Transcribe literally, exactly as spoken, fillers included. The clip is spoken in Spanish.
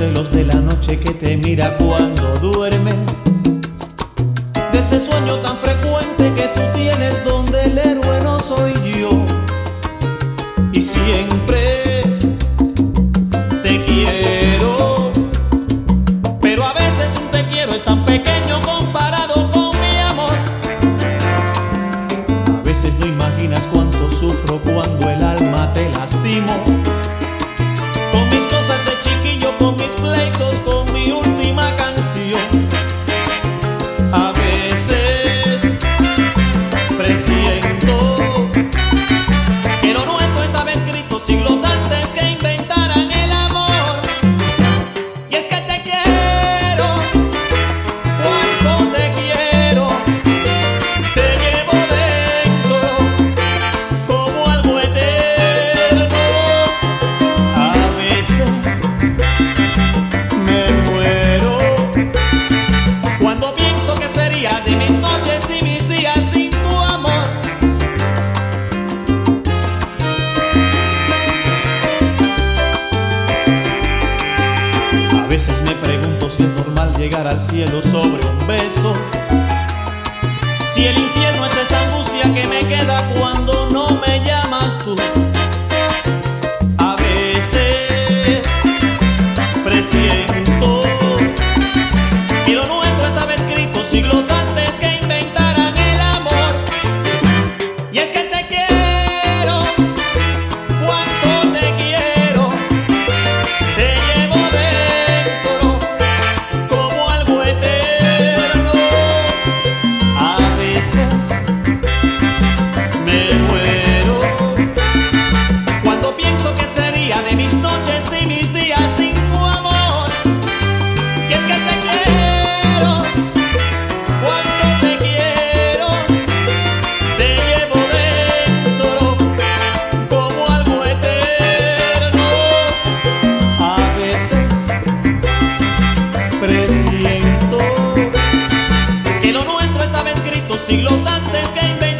celos de la noche que te mira cuando duermes, de ese sueño tan frecuente que tú tienes donde el héroe no soy yo. Y siempre te quiero, pero a veces un te quiero es tan pequeño comparado con mi amor. A veces no imaginas cuánto sufro cuando el alma te lastimo, con mis cosas de chiquillo, con mis pleitos, con mi última canción. A veces presiento que lo nuestro estaba escrito siglos antes que inventaran el amor. Y es que te quiero, cuánto te quiero, te llevo dentro como algo eterno. A veces me muero cuando pienso que sería de mis noches y mis días sin tu amor. A veces me pregunto si es normal llegar al cielo sobre un beso, si el infierno es esta angustia que me queda cuando no me llamas tú. A veces presiento que lo nuestro estaba escrito siglos antes que inventaran el amor. Y es que te quiero, cuánto te quiero, te llevo dentro como algo eterno. A veces me muero cuando pienso que sería de mis noches y mis días sin tu amor. Y es que te quiero, cuánto te quiero, te llevo dentro como algo eterno. A veces presiento que lo nuestro estaba escrito siglos antes que inventaran